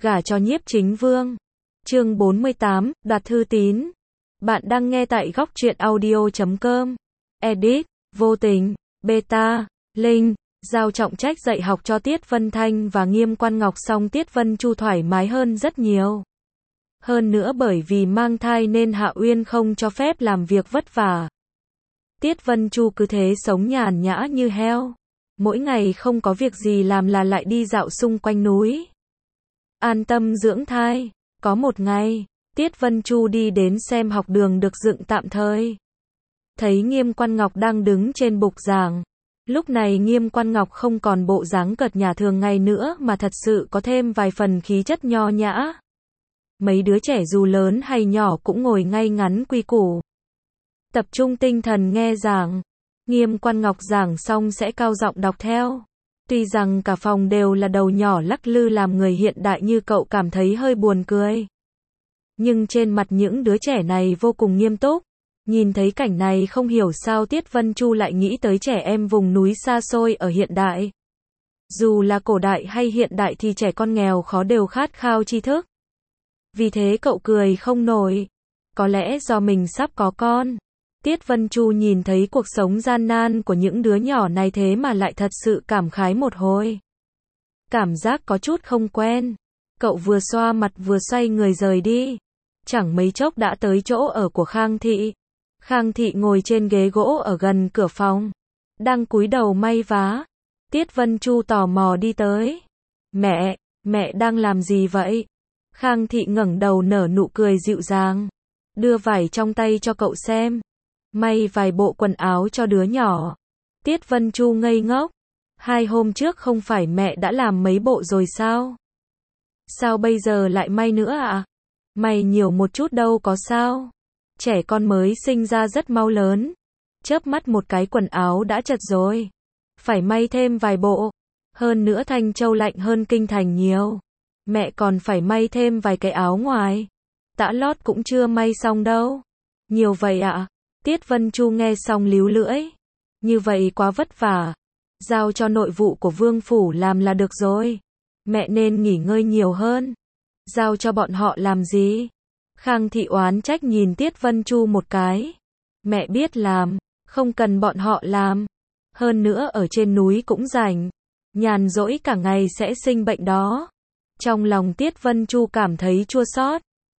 Gả cho Nhiếp Chính Vương. Chương 48, đoạt thư tín. Bạn đang nghe tại góc truyện audio.com. Edit, vô tình, beta, link. Giao trọng trách dạy học cho Tiết Vân Thanh và Nghiêm Quan Ngọc xong Tiết Vân Chu thoải mái hơn rất nhiều. Hơn nữa bởi vì mang thai nên Hạ Uyên không cho phép làm việc vất vả. Tiết Vân Chu cứ thế sống nhàn nhã như heo. Mỗi ngày không có việc gì làm là lại đi dạo xung quanh núi. An tâm dưỡng thai. Có một ngày, Tiết Vân Chu đi đến xem học đường được dựng tạm thời. Thấy Nghiêm Quan Ngọc đang đứng trên bục giảng. Lúc này Nghiêm Quan Ngọc không còn bộ dáng cợt nhả thường ngày nữa mà thật sự có thêm vài phần khí chất nho nhã. Mấy đứa trẻ dù lớn hay nhỏ cũng ngồi ngay ngắn quy củ. Tập trung tinh thần nghe giảng. Nghiêm Quan Ngọc giảng xong sẽ cao giọng đọc theo. Tuy rằng cả phòng đều là đầu nhỏ lắc lư làm người hiện đại như cậu cảm thấy hơi buồn cười. Nhưng trên mặt những đứa trẻ này vô cùng nghiêm túc. Nhìn thấy cảnh này không hiểu sao Tiết Vân Chu lại nghĩ tới trẻ em vùng núi xa xôi ở hiện đại. Dù là cổ đại hay hiện đại thì trẻ con nghèo khó đều khát khao tri thức. Vì thế cậu cười không nổi. Có lẽ do mình sắp có con. Tiết Vân Chu nhìn thấy cuộc sống gian nan của những đứa nhỏ này thế mà lại thật sự cảm khái một hồi. Cảm giác có chút không quen. Cậu vừa xoa mặt vừa xoay người rời đi. Chẳng mấy chốc đã tới chỗ ở của Khang Thị. Khang Thị ngồi trên ghế gỗ ở gần cửa phòng. Đang cúi đầu may vá. Tiết Vân Chu tò mò đi tới. Mẹ đang làm gì vậy? Khang Thị ngẩng đầu nở nụ cười dịu dàng. Đưa vải trong tay cho cậu xem. May vài bộ quần áo cho đứa nhỏ. Tiết Vân Chu ngây ngốc. 2 hôm trước không phải mẹ đã làm mấy bộ rồi sao? Sao bây giờ lại may nữa ạ? May nhiều một chút đâu có sao. Trẻ con mới sinh ra rất mau lớn. Chớp mắt một cái quần áo đã chật rồi. Phải may thêm vài bộ. Hơn nữa Thanh Châu lạnh hơn Kinh Thành nhiều. Mẹ còn phải may thêm vài cái áo ngoài. Tã lót cũng chưa may xong đâu. Nhiều vậy ạ? Tiết Vân Chu nghe xong líu lưỡi. Như vậy quá vất vả. Giao cho nội vụ của Vương Phủ làm là được rồi. Mẹ nên nghỉ ngơi nhiều hơn. Giao cho bọn họ làm gì? Khang Thị oán trách nhìn Tiết Vân Chu một cái. Mẹ biết làm, không cần bọn họ làm. Hơn nữa ở trên núi cũng rảnh. Nhàn rỗi cả ngày sẽ sinh bệnh đó. Trong lòng Tiết Vân Chu cảm thấy chua xót.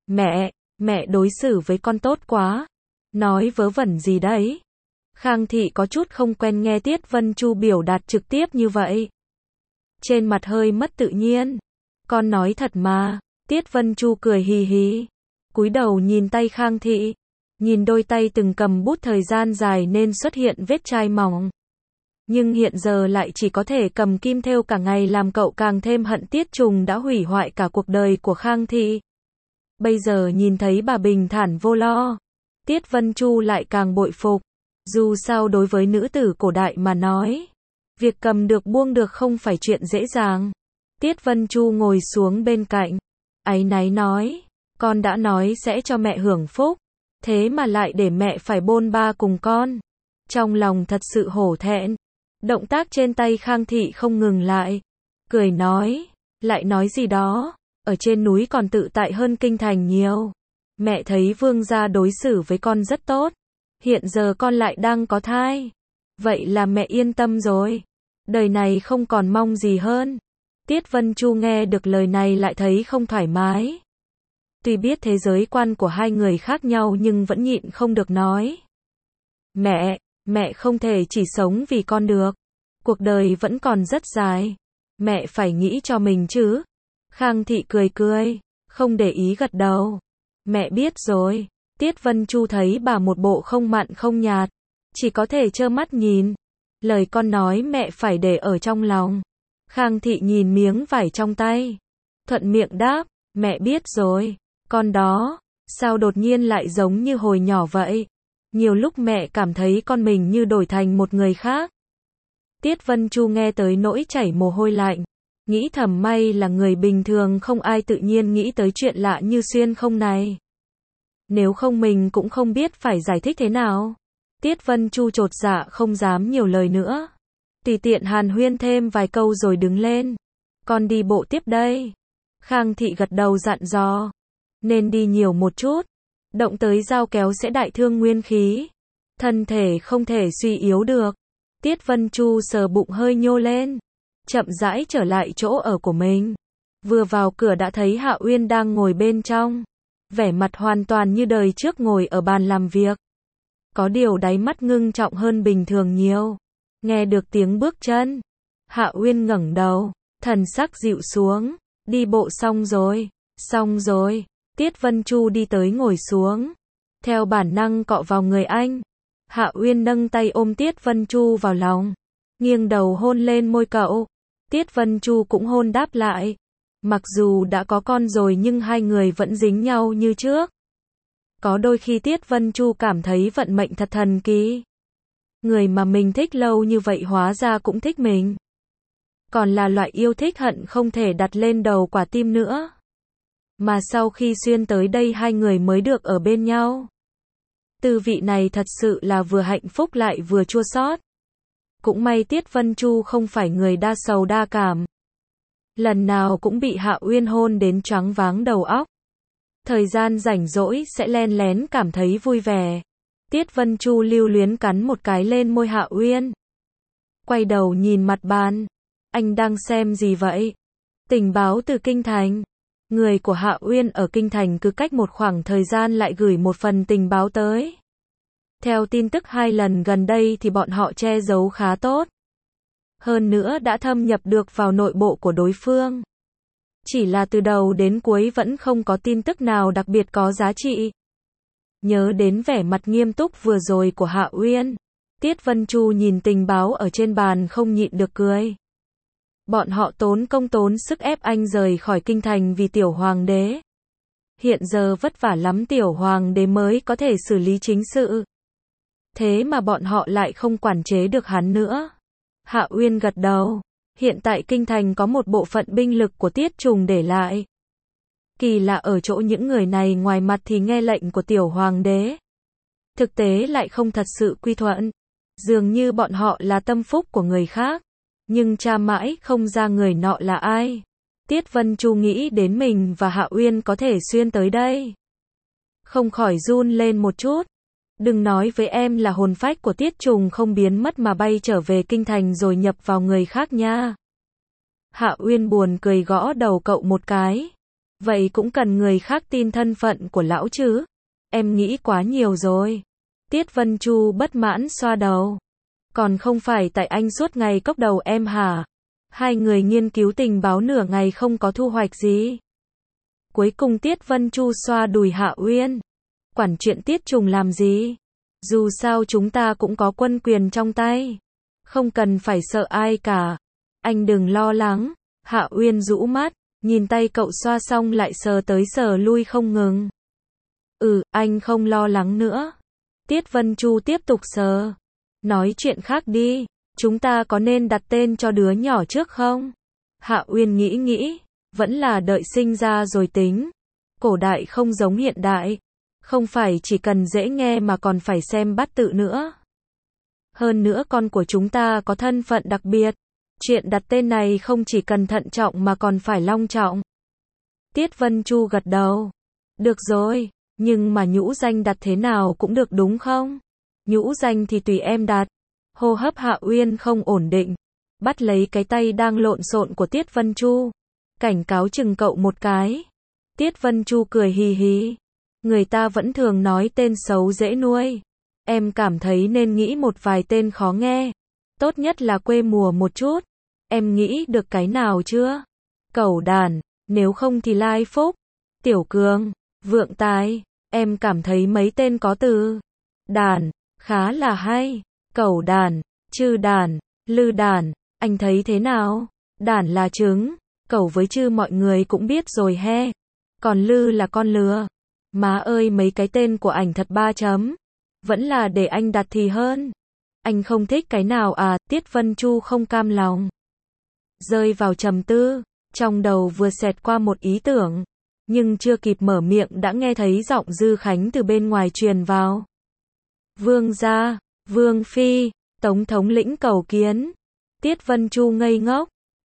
Mẹ đối xử với con tốt quá. Nói vớ vẩn gì đấy? Khang Thị có chút không quen nghe Tiết Vân Chu biểu đạt trực tiếp như vậy. Trên mặt hơi mất tự nhiên. Con nói thật mà. Tiết Vân Chu cười hì hì. Cúi đầu nhìn tay Khang Thị. Nhìn đôi tay từng cầm bút thời gian dài nên xuất hiện vết chai mỏng. Nhưng hiện giờ lại chỉ có thể cầm kim thêu cả ngày làm cậu càng thêm hận Tiết Trùng đã hủy hoại cả cuộc đời của Khang Thị. Bây giờ nhìn thấy bà bình thản vô lo. Tiết Vân Chu lại càng bội phục. Dù sao đối với nữ tử cổ đại mà nói. Việc cầm được buông được không phải chuyện dễ dàng. Tiết Vân Chu ngồi xuống bên cạnh. Áy náy nói. Con đã nói sẽ cho mẹ hưởng phúc. Thế mà lại để mẹ phải bôn ba cùng con. Trong lòng thật sự hổ thẹn. Động tác trên tay Khang Thị không ngừng lại. Cười nói. Lại nói gì đó. Ở trên núi còn tự tại hơn Kinh Thành nhiều. Mẹ thấy Vương gia đối xử với con rất tốt. Hiện giờ con lại đang có thai. Vậy là mẹ yên tâm rồi. Đời này không còn mong gì hơn. Tiết Vân Chu nghe được lời này lại thấy không thoải mái. Tuy biết thế giới quan của hai người khác nhau nhưng vẫn nhịn không được nói. Mẹ không thể chỉ sống vì con được. Cuộc đời vẫn còn rất dài. Mẹ phải nghĩ cho mình chứ. Khang Thị cười. Không để ý gật đầu. Mẹ biết rồi. Tiết Vân Chu thấy bà một bộ không mặn không nhạt. Chỉ có thể trơ mắt nhìn. Lời con nói mẹ phải để ở trong lòng. Khang Thị nhìn miếng vải trong tay. Thuận miệng đáp. Mẹ biết rồi. Con đó. Sao đột nhiên lại giống như hồi nhỏ vậy? Nhiều lúc mẹ cảm thấy con mình như đổi thành một người khác. Tiết Vân Chu nghe tới nỗi chảy mồ hôi lạnh. Nghĩ thầm may là người bình thường không ai tự nhiên nghĩ tới chuyện lạ như xuyên không này. Nếu không mình cũng không biết phải giải thích thế nào. Tiết Vân Chu chột dạ không dám nhiều lời nữa. Tùy tiện hàn huyên thêm vài câu rồi đứng lên. Con đi bộ tiếp đây. Khang Thị gật đầu dặn dò. Nên đi nhiều một chút. Động tới dao kéo sẽ đại thương nguyên khí. Thân thể không thể suy yếu được. Tiết Vân Chu sờ bụng hơi nhô lên. Chậm rãi trở lại chỗ ở của mình. Vừa vào cửa đã thấy Hạ Uyên đang ngồi bên trong. Vẻ mặt hoàn toàn như đời trước ngồi ở bàn làm việc. Có điều đáy mắt ngưng trọng hơn bình thường nhiều. Nghe được tiếng bước chân. Hạ Uyên ngẩng đầu. Thần sắc dịu xuống. Đi bộ xong rồi. Xong rồi. Tiết Vân Chu đi tới ngồi xuống. Theo bản năng cọ vào người anh. Hạ Uyên nâng tay ôm Tiết Vân Chu vào lòng. Nghiêng đầu hôn lên môi cậu. Tiết Vân Chu cũng hôn đáp lại. Mặc dù đã có con rồi nhưng hai người vẫn dính nhau như trước. Có đôi khi Tiết Vân Chu cảm thấy vận mệnh thật thần kỳ. Người mà mình thích lâu như vậy hóa ra cũng thích mình. Còn là loại yêu thích hận không thể đặt lên đầu quả tim nữa. Mà sau khi xuyên tới đây hai người mới được ở bên nhau. Tư vị này thật sự là vừa hạnh phúc lại vừa chua xót. Cũng may Tiết Vân Chu không phải người đa sầu đa cảm. Lần nào cũng bị Hạ Uyên hôn đến choáng váng đầu óc. Thời gian rảnh rỗi sẽ len lén cảm thấy vui vẻ. Tiết Vân Chu lưu luyến cắn một cái lên môi Hạ Uyên. Quay đầu nhìn mặt bàn. Anh đang xem gì vậy? Tình báo từ Kinh Thành. Người của Hạ Uyên ở Kinh Thành cứ cách một khoảng thời gian lại gửi một phần tình báo tới. Theo tin tức 2 lần gần đây thì bọn họ che giấu khá tốt. Hơn nữa đã thâm nhập được vào nội bộ của đối phương. Chỉ là từ đầu đến cuối vẫn không có tin tức nào đặc biệt có giá trị. Nhớ đến vẻ mặt nghiêm túc vừa rồi của Hạ Uyên. Tiết Vân Chu nhìn tình báo ở trên bàn không nhịn được cười. Bọn họ tốn công tốn sức ép anh rời khỏi Kinh Thành vì tiểu hoàng đế. Hiện giờ vất vả lắm tiểu hoàng đế mới có thể xử lý chính sự. Thế mà bọn họ lại không quản chế được hắn nữa. Hạ Uyên gật đầu. Hiện tại Kinh Thành có một bộ phận binh lực của Tiết Trùng để lại. Kỳ lạ ở chỗ những người này ngoài mặt thì nghe lệnh của tiểu hoàng đế. Thực tế lại không thật sự quy thuận. Dường như bọn họ là tâm phúc của người khác. Nhưng tra mãi không ra người nọ là ai. Tiết Vân Chu nghĩ đến mình và Hạ Uyên có thể xuyên tới đây. Không khỏi run lên một chút. Đừng nói với em là hồn phách của Tiết Trùng không biến mất mà bay trở về Kinh Thành rồi nhập vào người khác nha. Hạ Uyên buồn cười gõ đầu cậu một cái. Vậy cũng cần người khác tin thân phận của lão chứ. Em nghĩ quá nhiều rồi. Tiết Vân Chu bất mãn xoa đầu. Còn không phải tại anh suốt ngày cốc đầu em hả? Hai người nghiên cứu tình báo nửa ngày không có thu hoạch gì. Cuối cùng Tiết Vân Chu xoa đùi Hạ Uyên. Quản chuyện Tiết Trùng làm gì? Dù sao chúng ta cũng có quân quyền trong tay. Không cần phải sợ ai cả. Anh đừng lo lắng. Hạ Uyên rũ mắt, nhìn tay cậu xoa xong lại sờ tới sờ lui không ngừng. Anh không lo lắng nữa. Tiết Vân Chu tiếp tục sờ. Nói chuyện khác đi. Chúng ta có nên đặt tên cho đứa nhỏ trước không? Hạ Uyên nghĩ. Vẫn là đợi sinh ra rồi tính. Cổ đại không giống hiện đại. Không phải chỉ cần dễ nghe mà còn phải xem bát tự nữa. Hơn nữa con của chúng ta có thân phận đặc biệt. Chuyện đặt tên này không chỉ cần thận trọng mà còn phải long trọng. Tiết Vân Chu gật đầu. Được rồi, nhưng mà nhũ danh đặt thế nào cũng được đúng không? Nhũ danh thì tùy em đặt. Hô hấp Hạ Uyên không ổn định. Bắt lấy cái tay đang lộn xộn của Tiết Vân Chu. Cảnh cáo chừng cậu một cái. Tiết Vân Chu cười hì hì. Người ta vẫn thường nói tên xấu dễ nuôi. Em cảm thấy nên nghĩ một vài tên khó nghe. Tốt nhất là quê mùa một chút. Em nghĩ được cái nào chưa? Cẩu đàn, nếu không thì Lai Phúc, Tiểu Cường, Vượng Tài. Em cảm thấy mấy tên có từ đàn khá là hay. Cẩu đàn, Trư đàn, Lư đàn, anh thấy thế nào? Đàn là trứng, cẩu với Trư mọi người cũng biết rồi he. Còn Lư là con lừa. Má ơi mấy cái tên của ảnh thật 3 chấm. Vẫn là để anh đặt thì hơn. Anh không thích cái nào à? Tiết Vân Chu không cam lòng. Rơi vào trầm tư. Trong đầu vừa xẹt qua một ý tưởng. Nhưng chưa kịp mở miệng đã nghe thấy giọng Dư Khánh từ bên ngoài truyền vào. Vương gia, Vương phi, Tống thống lĩnh cầu kiến. Tiết Vân Chu ngây ngốc.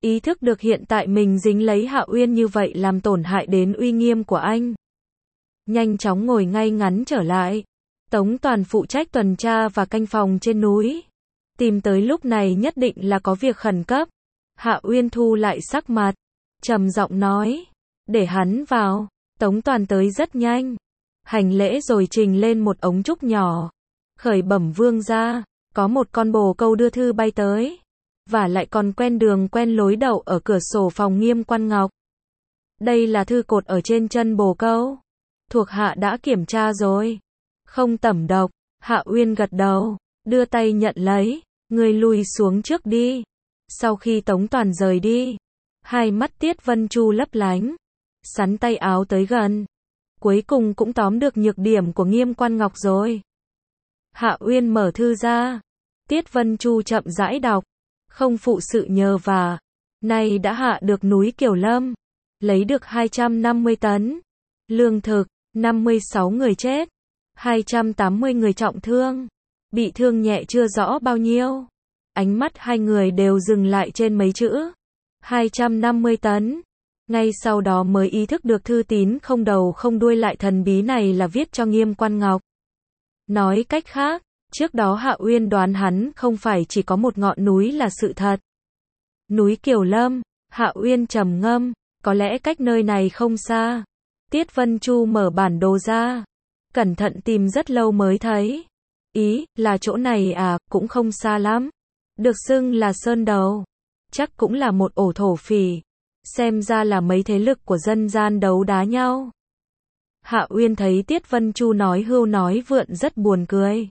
Ý thức được hiện tại mình dính lấy Hạ Uyên như vậy làm tổn hại đến uy nghiêm của anh. Nhanh chóng ngồi ngay ngắn trở lại. Tống Toàn phụ trách tuần tra và canh phòng trên núi. Tìm tới lúc này nhất định là có việc khẩn cấp. Hạ Uyên thu lại sắc mặt, trầm giọng nói, để hắn vào. Tống Toàn tới rất nhanh, hành lễ rồi trình lên một ống trúc nhỏ. Khởi bẩm vương gia, có một con bồ câu đưa thư bay tới, và lại còn quen đường quen lối đậu ở cửa sổ phòng Nghiêm Quan Ngọc. Đây là thư cột ở trên chân bồ câu. Thuộc hạ đã kiểm tra rồi. Không tẩm độc. Hạ Uyên gật đầu, đưa tay nhận lấy. Người lùi xuống trước đi. Sau khi Tống Toàn rời đi, hai mắt Tiết Vân Chu lấp lánh, sắn tay áo tới gần. Cuối cùng cũng tóm được nhược điểm của Nghiêm Quan Ngọc rồi. Hạ Uyên mở thư ra. Tiết Vân Chu chậm rãi đọc. Không phụ sự nhờ vả, nay đã hạ được núi Kiều Lâm, lấy được 250 tấn lương thực, 56 người chết, 280 người trọng thương, bị thương nhẹ chưa rõ bao nhiêu. Ánh mắt hai người đều dừng lại trên mấy chữ 250 tấn. Ngay sau đó mới ý thức được thư tín không đầu không đuôi lại thần bí này là viết cho Nghiêm Quan Ngọc. Nói cách khác, trước đó Hạ Uyên đoán hắn không phải chỉ có một ngọn núi là sự thật. Núi Kiều Lâm. Hạ Uyên trầm ngâm, có lẽ cách nơi này không xa. Tiết Vân Chu mở bản đồ ra, cẩn thận tìm rất lâu mới thấy. Ý là chỗ này à, cũng không xa lắm. Được xưng là Sơn Đầu, chắc cũng là một ổ thổ phỉ. Xem ra là mấy thế lực của dân gian đấu đá nhau. Hạ Uyên thấy Tiết Vân Chu nói hưu nói vượn rất buồn cười.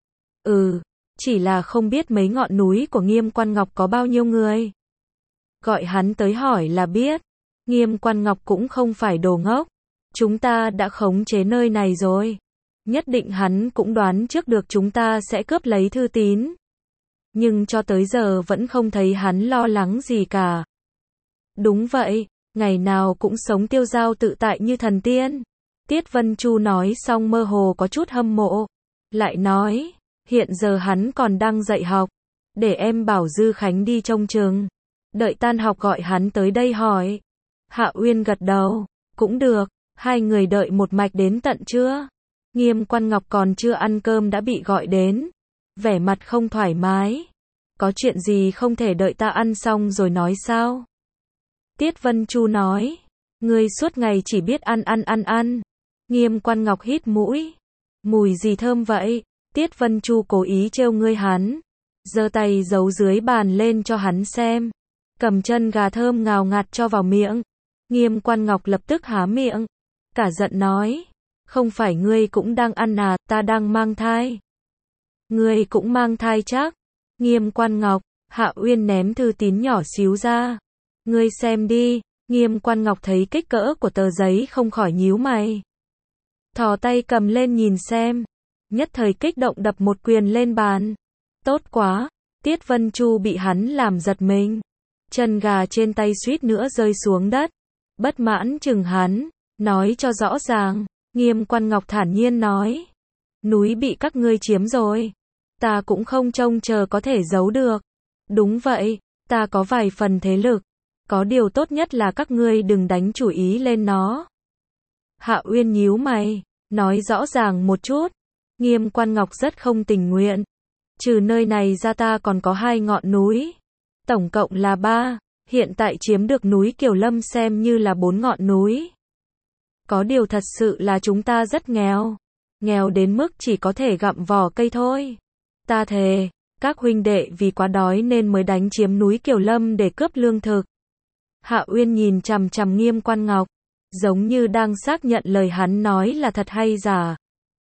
Chỉ là không biết mấy ngọn núi của Nghiêm Quan Ngọc có bao nhiêu người. Gọi hắn tới hỏi là biết. Nghiêm Quan Ngọc cũng không phải đồ ngốc. Chúng ta đã khống chế nơi này rồi. Nhất định hắn cũng đoán trước được chúng ta sẽ cướp lấy thư tín. Nhưng cho tới giờ vẫn không thấy hắn lo lắng gì cả. Đúng vậy, ngày nào cũng sống tiêu dao tự tại như thần tiên. Tiết Vân Chu nói xong mơ hồ có chút hâm mộ. Lại nói, hiện giờ hắn còn đang dạy học. Để em bảo Dư Khánh đi trông chừng. Đợi tan học gọi hắn tới đây hỏi. Hạ Uyên gật đầu. Cũng được. Hai người đợi một mạch đến tận trưa. Nghiêm Quan Ngọc còn chưa ăn cơm đã bị gọi đến. Vẻ mặt không thoải mái. Có chuyện gì không thể đợi ta ăn xong rồi nói sao? Tiết Vân Chu nói. Ngươi suốt ngày chỉ biết ăn. Nghiêm Quan Ngọc hít mũi. Mùi gì thơm vậy? Tiết Vân Chu cố ý trêu ngươi hắn. Giơ tay giấu dưới bàn lên cho hắn xem. Cầm chân gà thơm ngào ngạt cho vào miệng. Nghiêm Quan Ngọc lập tức há miệng. Cả giận nói. Không phải ngươi cũng đang ăn à, ta đang mang thai. Ngươi cũng mang thai chắc. Nghiêm Quan Ngọc. Hạ Uyên ném thư tín nhỏ xíu ra. Ngươi xem đi. Nghiêm Quan Ngọc thấy kích cỡ của tờ giấy không khỏi nhíu mày. Thò tay cầm lên nhìn xem. Nhất thời kích động đập một quyền lên bàn. Tốt quá. Tiết Vân Chu bị hắn làm giật mình. Chân gà trên tay suýt nữa rơi xuống đất. Bất mãn chừng hắn. Nói cho rõ ràng. Nghiêm Quan Ngọc thản nhiên nói. Núi bị các ngươi chiếm rồi. Ta cũng không trông chờ có thể giấu được. Đúng vậy. Ta có vài phần thế lực. Có điều tốt nhất là các ngươi đừng đánh chủ ý lên nó. Hạ Uyên nhíu mày. Nói rõ ràng một chút. Nghiêm Quan Ngọc rất không tình nguyện. Trừ nơi này ra ta còn có 2 ngọn núi. Tổng cộng là 3. Hiện tại chiếm được núi Kiều Lâm xem như là 4 ngọn núi. Có điều thật sự là chúng ta rất nghèo. Nghèo đến mức chỉ có thể gặm vỏ cây thôi. Ta thề, các huynh đệ vì quá đói nên mới đánh chiếm núi Kiều Lâm để cướp lương thực. Hạ Uyên nhìn chằm chằm Nghiêm Quan Ngọc. Giống như đang xác nhận lời hắn nói là thật hay giả.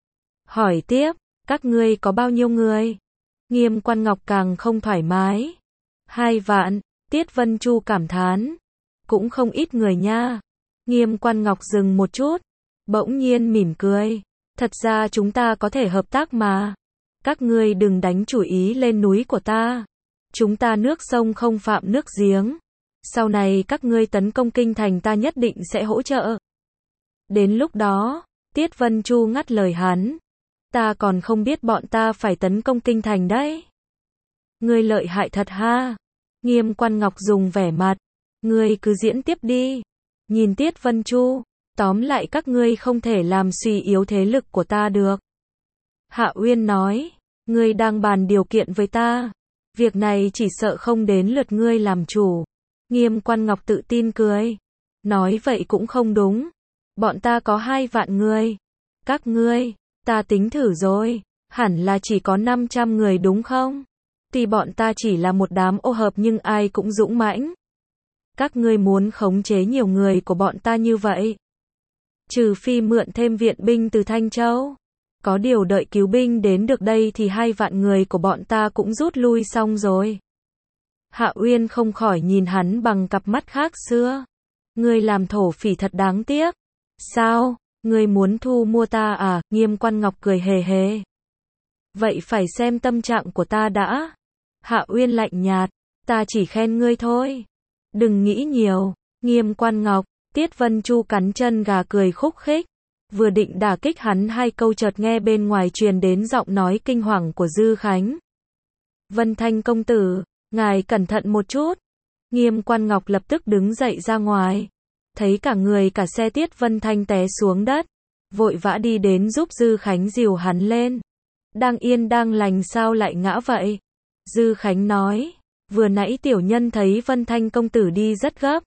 Hỏi tiếp, các ngươi có bao nhiêu người? Nghiêm Quan Ngọc càng không thoải mái. 2 vạn, Tiết Vân Chu cảm thán. Cũng không ít người nha. Nghiêm Quan Ngọc dừng một chút. Bỗng nhiên mỉm cười. Thật ra chúng ta có thể hợp tác mà. Các ngươi đừng đánh chủ ý lên núi của ta. Chúng ta nước sông không phạm nước giếng. Sau này các ngươi tấn công kinh thành ta nhất định sẽ hỗ trợ. Đến lúc đó, Tiết Vân Chu ngắt lời hắn. Ta còn không biết bọn ta phải tấn công kinh thành đấy. Ngươi lợi hại thật ha. Nghiêm Quan Ngọc dùng vẻ mặt. Ngươi cứ diễn tiếp đi. Nhìn Tiết Vân Chu. Tóm lại các ngươi không thể làm suy yếu thế lực của ta được. Hạ Uyên nói. Ngươi đang bàn điều kiện với ta. Việc này chỉ sợ không đến lượt ngươi làm chủ. Nghiêm Quan Ngọc tự tin cười. Nói vậy cũng không đúng. Bọn ta có 2 vạn người. Các ngươi, ta tính thử rồi. Hẳn là chỉ có 500 người đúng không? Tuy bọn ta chỉ là một đám ô hợp nhưng ai cũng dũng mãnh. Các ngươi muốn khống chế nhiều người của bọn ta như vậy. Trừ phi mượn thêm viện binh từ Thanh Châu. Có điều đợi cứu binh đến được đây thì 2 vạn người của bọn ta cũng rút lui xong rồi. Hạ Uyên không khỏi nhìn hắn bằng cặp mắt khác xưa. Ngươi làm thổ phỉ thật đáng tiếc. Sao, ngươi muốn thu mua ta à? Nghiêm Quan Ngọc cười hề hề. Vậy phải xem tâm trạng của ta đã. Hạ Uyên lạnh nhạt. Ta chỉ khen ngươi thôi. Đừng nghĩ nhiều. Nghiêm Quan Ngọc. Tiết Vân Chu cắn chân gà cười khúc khích. Vừa định đả kích hắn 2 câu chợt nghe bên ngoài truyền đến giọng nói kinh hoàng của Dư Khánh. Vân Thanh công tử, ngài cẩn thận một chút. Nghiêm Quan Ngọc lập tức đứng dậy ra ngoài. Thấy cả người cả xe Tiết Vân Thanh té xuống đất. Vội vã đi đến giúp Dư Khánh dìu hắn lên. Đang yên đang lành sao lại ngã vậy? Dư Khánh nói. Vừa nãy tiểu nhân thấy Vân Thanh công tử đi rất gấp.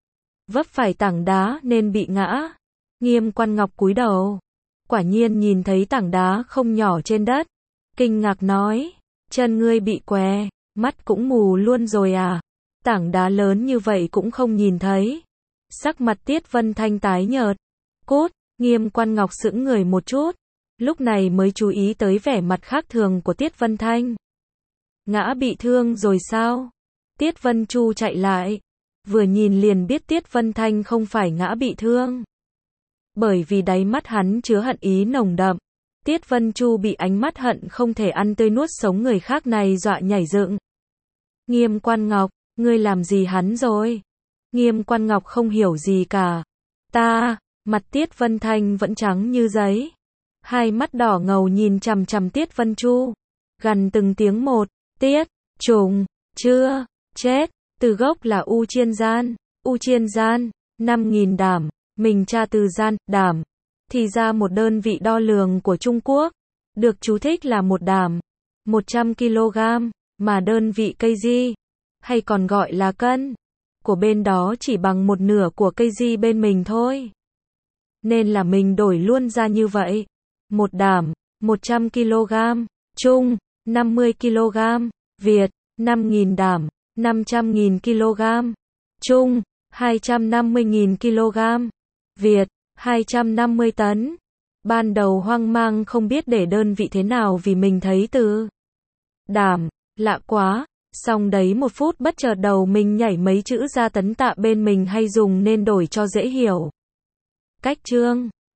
Vấp phải tảng đá nên bị ngã. Nghiêm Quan Ngọc cúi đầu. Quả nhiên nhìn thấy tảng đá không nhỏ trên đất. Kinh ngạc nói. Chân ngươi bị què, mắt cũng mù luôn rồi à? Tảng đá lớn như vậy cũng không nhìn thấy. Sắc mặt Tiết Vân Thanh tái nhợt. Cút, Nghiêm Quan Ngọc sững người một chút. Lúc này mới chú ý tới vẻ mặt khác thường của Tiết Vân Thanh. Ngã bị thương rồi sao? Tiết Vân Chu chạy lại. Vừa nhìn liền biết Tiết Vân Thanh không phải ngã bị thương. Bởi vì đáy mắt hắn chứa hận ý nồng đậm. Tiết Vân Chu bị ánh mắt hận không thể ăn tươi nuốt sống người khác này dọa nhảy dựng. Nghiêm Quan Ngọc, ngươi làm gì hắn rồi? Nghiêm Quan Ngọc không hiểu gì cả. Mặt Tiết Vân Thanh vẫn trắng như giấy. 2 mắt đỏ ngầu nhìn chằm chằm Tiết Vân Chu. Gằn từng tiếng một. Tiết, trùng, chưa, chết. Từ gốc là U Chiên Gian. U Chiên Gian, 5.000 đảm. Mình tra từ gian, đảm. Thì ra một đơn vị đo lường của Trung Quốc. Được chú thích là một đảm. 100 kg. Mà đơn vị kg, hay còn gọi là cân, của bên đó chỉ bằng 1/2 của kg bên mình thôi. Nên là mình đổi luôn ra như vậy. Một đảm, 100 kg. Trung, 50 kg. Việt, 5.000 đảm, 500.000 kg. Trung, 250.000 kg. Việt, 250 tấn. Ban đầu hoang mang không biết để đơn vị thế nào vì mình thấy từ đảm, lạ quá. Xong đấy 1 phút bất chợt đầu mình nhảy mấy chữ ra tấn tạ bên mình hay dùng nên đổi cho dễ hiểu. Cách chương